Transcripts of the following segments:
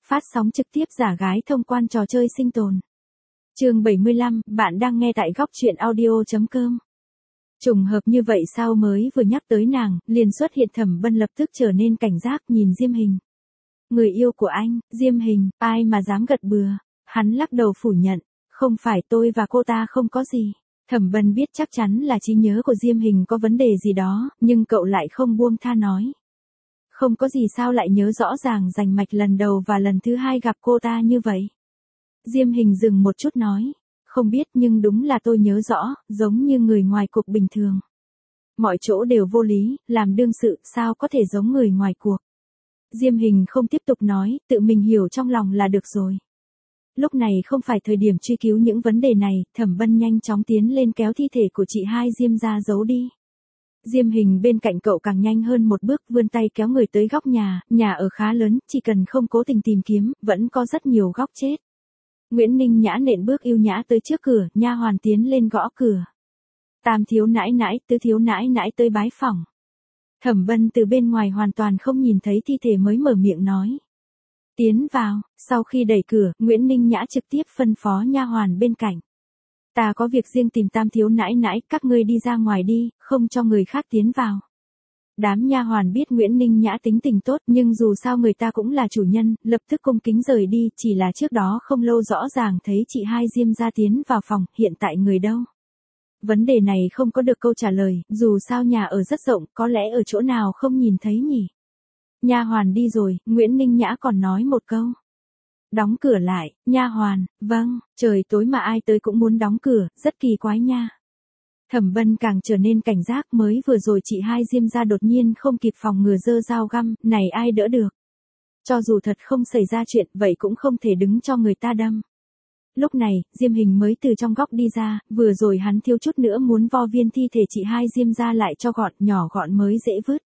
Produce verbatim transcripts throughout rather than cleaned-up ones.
Phát sóng trực tiếp giả gái thông quan trò chơi sinh tồn. Chương bảy mươi lăm, bạn đang nghe tại góc truyện audio chấm com. Trùng hợp như vậy sao, mới vừa nhắc tới nàng, liền xuất hiện Thẩm Bân, lập tức trở nên cảnh giác nhìn Diêm Hình. Người yêu của anh, Diêm Hình, ai mà dám gật bừa. Hắn lắc đầu phủ nhận, không phải, tôi và cô ta không có gì. Thẩm Bân biết chắc chắn là trí nhớ của Diêm Hình có vấn đề gì đó, nhưng cậu lại không buông tha nói. Không có gì sao lại nhớ rõ ràng rành mạch lần đầu và lần thứ hai gặp cô ta như vậy. Diêm Hình dừng một chút nói, không biết, nhưng đúng là tôi nhớ rõ, giống như người ngoài cuộc bình thường. Mọi chỗ đều vô lý, làm đương sự, sao có thể giống người ngoài cuộc. Diêm Hình không tiếp tục nói, tự mình hiểu trong lòng là được rồi. Lúc này không phải thời điểm truy cứu những vấn đề này, Thẩm Bân nhanh chóng tiến lên kéo thi thể của chị hai Diêm ra giấu đi. Diêm Hình bên cạnh cậu càng nhanh hơn một bước, vươn tay kéo người tới góc nhà, nhà ở khá lớn, chỉ cần không cố tình tìm kiếm, vẫn có rất nhiều góc chết. Nguyễn Ninh Nhã nện bước yêu nhã tới trước cửa, nha hoàn tiến lên gõ cửa. Tam thiếu nãi nãi, tứ thiếu nãi nãi tới bái phỏng. Thẩm Bân từ bên ngoài hoàn toàn không nhìn thấy thi thể mới mở miệng nói. Tiến vào, sau khi đẩy cửa, Nguyễn Ninh Nhã trực tiếp phân phó nha hoàn bên cạnh. Ta có việc riêng tìm tam thiếu nãi nãi, các ngươi đi ra ngoài đi, không cho người khác tiến vào. Đám nha hoàn biết Nguyễn Ninh Nhã tính tình tốt, nhưng dù sao người ta cũng là chủ nhân, lập tức cung kính rời đi, chỉ là trước đó không lâu rõ ràng thấy chị hai Diêm ra tiến vào phòng, hiện tại người đâu? Vấn đề này không có được câu trả lời, dù sao nhà ở rất rộng, có lẽ ở chỗ nào không nhìn thấy nhỉ? Nha hoàn đi rồi, Nguyễn Ninh Nhã còn nói một câu. Đóng cửa lại, nha hoàn, vâng, trời tối mà ai tới cũng muốn đóng cửa, rất kỳ quái nha. Thẩm Bân càng trở nên cảnh giác, mới vừa rồi chị hai Diêm ra đột nhiên không kịp phòng ngừa giơ dao găm, này ai đỡ được. Cho dù thật không xảy ra chuyện, vậy cũng không thể đứng cho người ta đâm. Lúc này, Diêm Hình mới từ trong góc đi ra, vừa rồi hắn thiếu chút nữa muốn vo viên thi thể chị hai Diêm ra lại cho gọn, nhỏ gọn mới dễ vứt.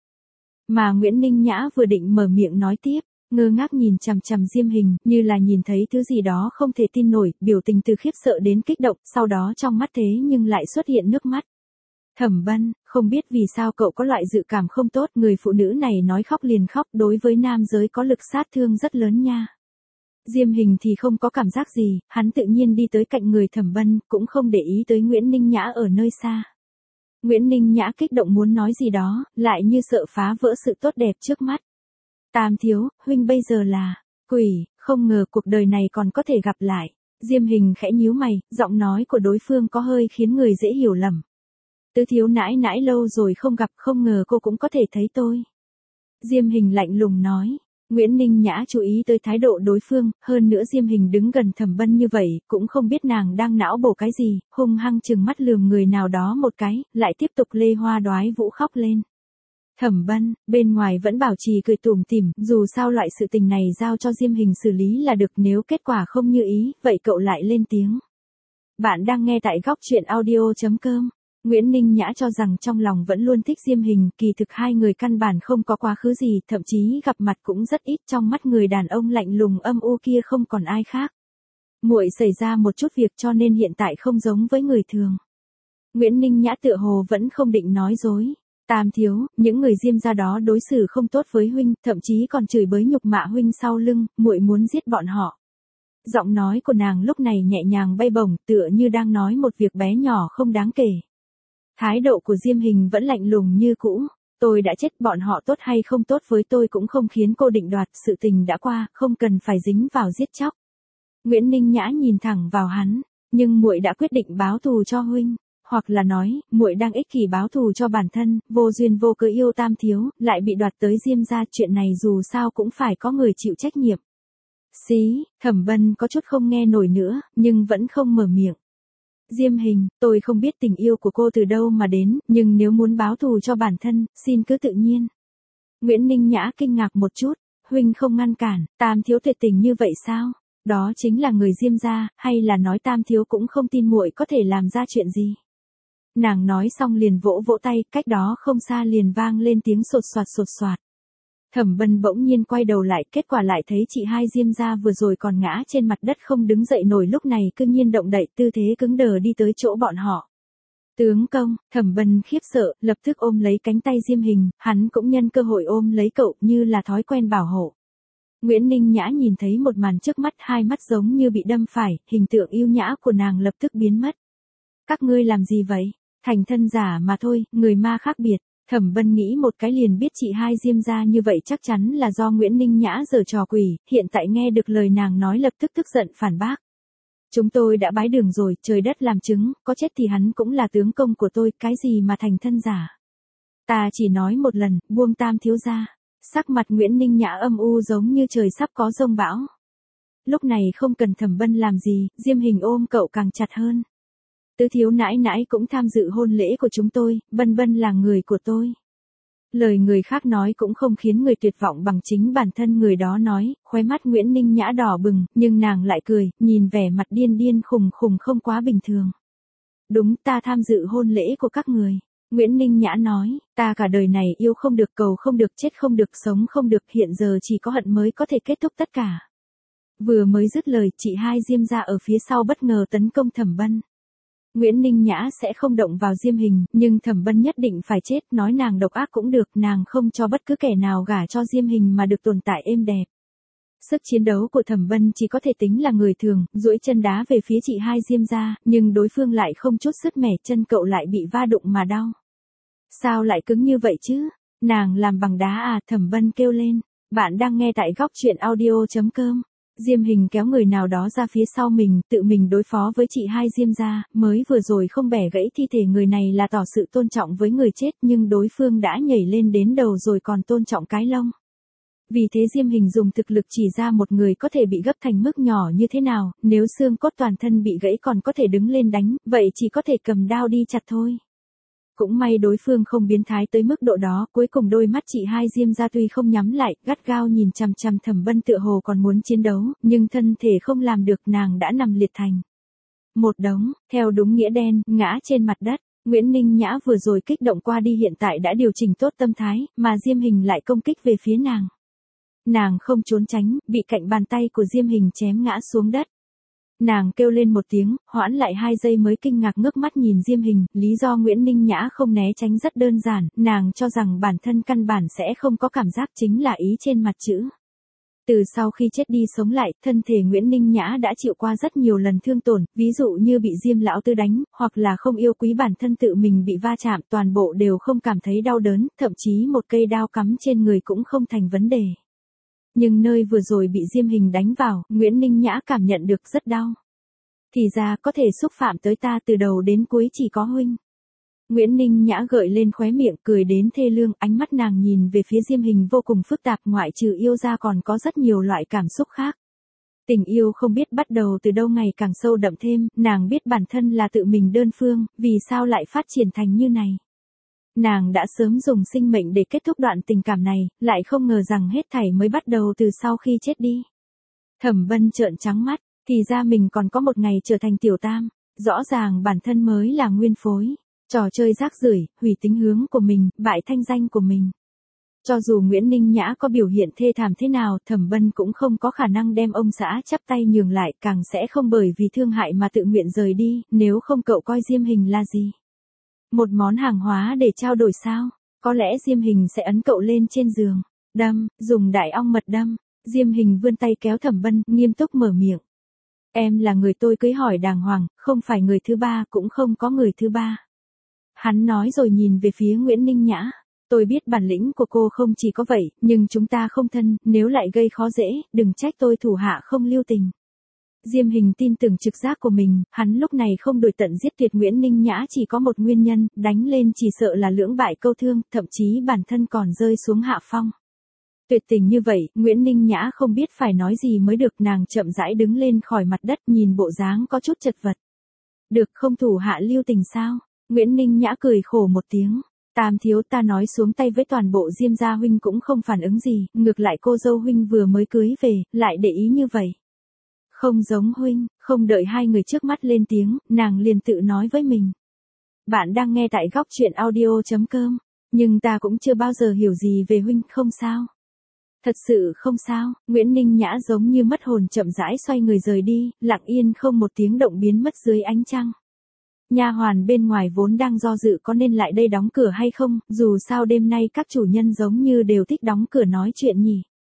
Mà Nguyễn Ninh Nhã vừa định mở miệng nói tiếp, ngơ ngác nhìn chằm chằm Diêm Hình, như là nhìn thấy thứ gì đó không thể tin nổi, biểu tình từ khiếp sợ đến kích động, sau đó trong mắt thế nhưng lại xuất hiện nước mắt. Thẩm Bân, không biết vì sao cậu có loại dự cảm không tốt, người phụ nữ này nói khóc liền khóc, đối với nam giới có lực sát thương rất lớn nha. Diêm Hình thì không có cảm giác gì, hắn tự nhiên đi tới cạnh người Thẩm Bân, cũng không để ý tới Nguyễn Ninh Nhã ở nơi xa. Nguyễn Ninh Nhã kích động muốn nói gì đó, lại như sợ phá vỡ sự tốt đẹp trước mắt. Tam thiếu, huynh bây giờ là quỷ, không ngờ cuộc đời này còn có thể gặp lại. Diêm Hình khẽ nhíu mày, giọng nói của đối phương có hơi khiến người dễ hiểu lầm. Tứ thiếu nãi nãi lâu rồi không gặp, không ngờ cô cũng có thể thấy tôi. Diêm Hình lạnh lùng nói. Nguyễn Ninh Nhã chú ý tới thái độ đối phương, hơn nữa Diêm Hình đứng gần Thẩm Bân như vậy, cũng không biết nàng đang não bổ cái gì, hung hăng chừng mắt lườm người nào đó một cái, lại tiếp tục lê hoa đoái vũ khóc lên. Thẩm Bân, bên ngoài vẫn bảo trì cười tủm tỉm, dù sao loại sự tình này giao cho Diêm Hình xử lý là được, nếu kết quả không như ý, vậy cậu lại lên tiếng. Bạn đang nghe tại góc truyện audio chấm com. Nguyễn Ninh Nhã cho rằng trong lòng vẫn luôn thích Diêm Hình, kỳ thực hai người căn bản không có quá khứ gì, thậm chí gặp mặt cũng rất ít, trong mắt người đàn ông lạnh lùng âm u kia không còn ai khác. Muội xảy ra một chút việc cho nên hiện tại không giống với người thường. Nguyễn Ninh Nhã tựa hồ vẫn không định nói dối. Tam thiếu, những người Diêm gia đó đối xử không tốt với huynh, thậm chí còn chửi bới nhục mạ huynh sau lưng, muội muốn giết bọn họ. Giọng nói của nàng lúc này nhẹ nhàng bay bổng, tựa như đang nói một việc bé nhỏ không đáng kể. Thái độ của Diêm Hình vẫn lạnh lùng như cũ. Tôi đã chết, bọn họ tốt hay không tốt với tôi cũng không khiến cô định đoạt, sự tình đã qua, không cần phải dính vào giết chóc. Nguyễn Ninh Nhã nhìn thẳng vào hắn, nhưng muội đã quyết định báo thù cho huynh, hoặc là nói, muội đang ích kỷ báo thù cho bản thân, vô duyên vô cớ yêu Tam thiếu, lại bị đoạt tới Diêm gia, chuyện này dù sao cũng phải có người chịu trách nhiệm. Xí, Thẩm Bân có chút không nghe nổi nữa, nhưng vẫn không mở miệng. Diêm Hình, tôi không biết tình yêu của cô từ đâu mà đến, nhưng nếu muốn báo thù cho bản thân, xin cứ tự nhiên. Nguyễn Ninh Nhã kinh ngạc một chút, huynh không ngăn cản, Tam thiếu tuyệt tình như vậy sao? Đó chính là người Diêm gia, hay là nói Tam thiếu cũng không tin muội có thể làm ra chuyện gì? Nàng nói xong liền vỗ vỗ tay, cách đó không xa liền vang lên tiếng sột soạt sột soạt. Thẩm Bân bỗng nhiên quay đầu lại, kết quả lại thấy chị hai Diêm gia vừa rồi còn ngã trên mặt đất không đứng dậy nổi, lúc này cư nhiên động đậy, tư thế cứng đờ đi tới chỗ bọn họ. Tướng công, Thẩm Bân khiếp sợ, lập tức ôm lấy cánh tay Diêm Hình, hắn cũng nhân cơ hội ôm lấy cậu như là thói quen bảo hộ. Nguyễn Ninh Nhã nhìn thấy một màn trước mắt, hai mắt giống như bị đâm phải, hình tượng yêu nhã của nàng lập tức biến mất. Các ngươi làm gì vậy? Thành thân giả mà thôi, người ma khác biệt. Thẩm Bân nghĩ một cái liền biết chị hai Diêm gia như vậy chắc chắn là do Nguyễn Ninh Nhã giở trò quỷ, hiện tại nghe được lời nàng nói lập tức tức giận phản bác. Chúng tôi đã bái đường rồi, trời đất làm chứng, có chết thì hắn cũng là tướng công của tôi, cái gì mà thành thân giả. Ta chỉ nói một lần, buông Tam thiếu gia. Sắc mặt Nguyễn Ninh Nhã âm u giống như trời sắp có giông bão. Lúc này không cần Thẩm Bân làm gì, Diêm Hình ôm cậu càng chặt hơn. Tứ thiếu nãi nãi cũng tham dự hôn lễ của chúng tôi, Bân Bân là người của tôi. Lời người khác nói cũng không khiến người tuyệt vọng bằng chính bản thân người đó nói, khóe mắt Nguyễn Ninh Nhã đỏ bừng, nhưng nàng lại cười, nhìn vẻ mặt điên điên khùng khùng không quá bình thường. Đúng, ta tham dự hôn lễ của các người. Nguyễn Ninh Nhã nói, ta cả đời này yêu không được, cầu không được, chết không được, sống không được, hiện giờ chỉ có hận mới có thể kết thúc tất cả. Vừa mới dứt lời, chị hai Diêm gia ở phía sau bất ngờ tấn công Thẩm Bân. Nguyễn Ninh Nhã sẽ không động vào Diêm Hình, nhưng Thẩm Bân nhất định phải chết, nói nàng độc ác cũng được, nàng không cho bất cứ kẻ nào gả cho Diêm Hình mà được tồn tại êm đẹp. Sức chiến đấu của Thẩm Bân chỉ có thể tính là người thường, duỗi chân đá về phía chị hai Diêm gia, nhưng đối phương lại không chút sứt mẻ, chân cậu lại bị va đụng mà đau. Sao lại cứng như vậy chứ? Nàng làm bằng đá à? Thẩm Bân kêu lên. Bạn đang nghe tại góc truyện audio chấm com. Diêm Hình kéo người nào đó ra phía sau mình, tự mình đối phó với chị hai Diêm gia, mới vừa rồi không bẻ gãy thi thể người này là tỏ sự tôn trọng với người chết, nhưng đối phương đã nhảy lên đến đầu rồi còn tôn trọng cái lông. Vì thế Diêm Hình dùng thực lực chỉ ra một người có thể bị gấp thành mức nhỏ như thế nào, nếu xương cốt toàn thân bị gãy còn có thể đứng lên đánh, vậy chỉ có thể cầm đao đi chặt thôi. Cũng may đối phương không biến thái tới mức độ đó, cuối cùng đôi mắt chị hai Diêm gia tuy không nhắm lại, gắt gao nhìn chằm chằm Thẩm Bân tựa hồ còn muốn chiến đấu, nhưng thân thể không làm được, nàng đã nằm liệt thành một đống, theo đúng nghĩa đen, ngã trên mặt đất. Nguyễn Ninh Nhã vừa rồi kích động qua đi hiện tại đã điều chỉnh tốt tâm thái, mà Diêm Hình lại công kích về phía nàng. Nàng không trốn tránh, bị cạnh bàn tay của Diêm Hình chém ngã xuống đất. Nàng kêu lên một tiếng, hoãn lại hai giây mới kinh ngạc ngước mắt nhìn Diêm Hình, lý do Nguyễn Ninh Nhã không né tránh rất đơn giản, nàng cho rằng bản thân căn bản sẽ không có cảm giác, chính là ý trên mặt chữ. Từ sau khi chết đi sống lại, thân thể Nguyễn Ninh Nhã đã chịu qua rất nhiều lần thương tổn, ví dụ như bị Diêm lão tư đánh, hoặc là không yêu quý bản thân tự mình bị va chạm, toàn bộ đều không cảm thấy đau đớn, thậm chí một cây đao cắm trên người cũng không thành vấn đề. Nhưng nơi vừa rồi bị Diêm Hình đánh vào, Nguyễn Ninh Nhã cảm nhận được rất đau. Thì ra có thể xúc phạm tới ta từ đầu đến cuối chỉ có huynh. Nguyễn Ninh Nhã gợi lên khóe miệng cười đến thê lương, ánh mắt nàng nhìn về phía Diêm Hình vô cùng phức tạp, ngoại trừ yêu ra còn có rất nhiều loại cảm xúc khác. Tình yêu không biết bắt đầu từ đâu ngày càng sâu đậm thêm, nàng biết bản thân là tự mình đơn phương, vì sao lại phát triển thành như này. Nàng đã sớm dùng sinh mệnh để kết thúc đoạn tình cảm này, lại không ngờ rằng hết thảy mới bắt đầu từ sau khi chết đi. Thẩm Bân trợn trắng mắt, thì ra mình còn có một ngày trở thành tiểu tam, rõ ràng bản thân mới là nguyên phối, trò chơi rác rưởi, hủy tính hướng của mình, bại thanh danh của mình. Cho dù Nguyễn Ninh Nhã có biểu hiện thê thảm thế nào, Thẩm Bân cũng không có khả năng đem ông xã chắp tay nhường lại, càng sẽ không bởi vì thương hại mà tự nguyện rời đi, nếu không cậu coi Diêm Hình là gì? Một món hàng hóa để trao đổi sao? Có lẽ Diêm Hình sẽ ấn cậu lên trên giường, đâm, dùng đại ong mật đâm. Diêm Hình vươn tay kéo Thẩm Bân, nghiêm túc mở miệng. Em là người tôi cưới hỏi đàng hoàng, không phải người thứ ba, cũng không có người thứ ba. Hắn nói rồi nhìn về phía Nguyễn Ninh Nhã. Tôi biết bản lĩnh của cô không chỉ có vậy, nhưng chúng ta không thân, nếu lại gây khó dễ, đừng trách tôi thủ hạ không lưu tình. Diêm Hình tin tưởng trực giác của mình, hắn lúc này không đuổi tận giết tuyệt Nguyễn Ninh Nhã chỉ có một nguyên nhân, đánh lên chỉ sợ là lưỡng bại câu thương, thậm chí bản thân còn rơi xuống hạ phong. Tuyệt tình như vậy, Nguyễn Ninh Nhã không biết phải nói gì mới được, nàng chậm rãi đứng lên khỏi mặt đất nhìn bộ dáng có chút chật vật. Được không thủ hạ lưu tình sao? Nguyễn Ninh Nhã cười khổ một tiếng. Tam thiếu ta nói xuống tay với toàn bộ Diêm gia huynh cũng không phản ứng gì, ngược lại cô dâu huynh vừa mới cưới về, lại để ý như vậy. Không giống huynh, không đợi hai người trước mắt lên tiếng, nàng liền tự nói với mình. Bạn đang nghe tại góc truyện audio chấm com, nhưng ta cũng chưa bao giờ hiểu gì về huynh, không sao. Thật sự không sao, Nguyễn Ninh Nhã giống như mất hồn chậm rãi xoay người rời đi, lặng yên không một tiếng động biến mất dưới ánh trăng. Nha hoàn bên ngoài vốn đang do dự có nên lại đây đóng cửa hay không, dù sao đêm nay các chủ nhân giống như đều thích đóng cửa nói chuyện nhỉ.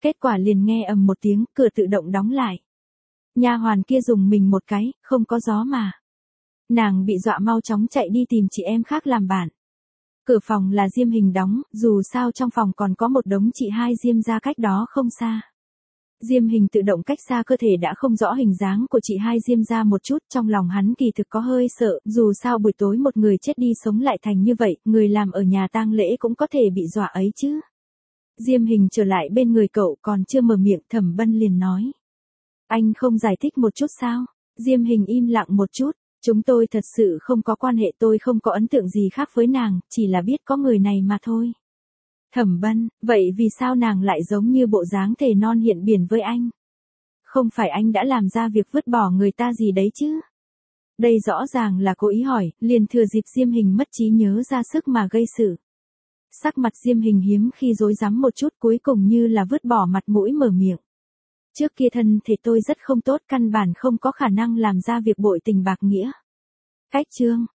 Kết quả liền nghe ầm một tiếng, cửa tự động đóng lại. Nha hoàn kia dùng mình một cái, không có gió mà. Nàng bị dọa mau chóng chạy đi tìm chị em khác làm bạn. Cửa phòng là Diêm Hình đóng, dù sao trong phòng còn có một đống chị hai Diêm gia cách đó không xa. Diêm Hình tự động cách xa cơ thể đã không rõ hình dáng của chị hai Diêm gia một chút, trong lòng hắn kỳ thực có hơi sợ, dù sao buổi tối một người chết đi sống lại thành như vậy, người làm ở nhà tang lễ cũng có thể bị dọa ấy chứ. Diêm Hình trở lại bên người cậu còn chưa mở miệng, Thẩm Bân liền nói. Anh không giải thích một chút sao? Diêm Hình im lặng một chút, chúng tôi thật sự không có quan hệ, tôi không có ấn tượng gì khác với nàng, chỉ là biết có người này mà thôi. Thẩm Bân, vậy vì sao nàng lại giống như bộ dáng thề non hiện biển với anh? Không phải anh đã làm ra việc vứt bỏ người ta gì đấy chứ? Đây rõ ràng là cố ý hỏi, liền thừa dịp Diêm Hình mất trí nhớ ra sức mà gây sự. Sắc mặt Diêm Hình hiếm khi rối rắm một chút, cuối cùng như là vứt bỏ mặt mũi mở miệng. Trước kia thân thể tôi rất không tốt, căn bản không có khả năng làm ra việc bội tình bạc nghĩa. Cách chương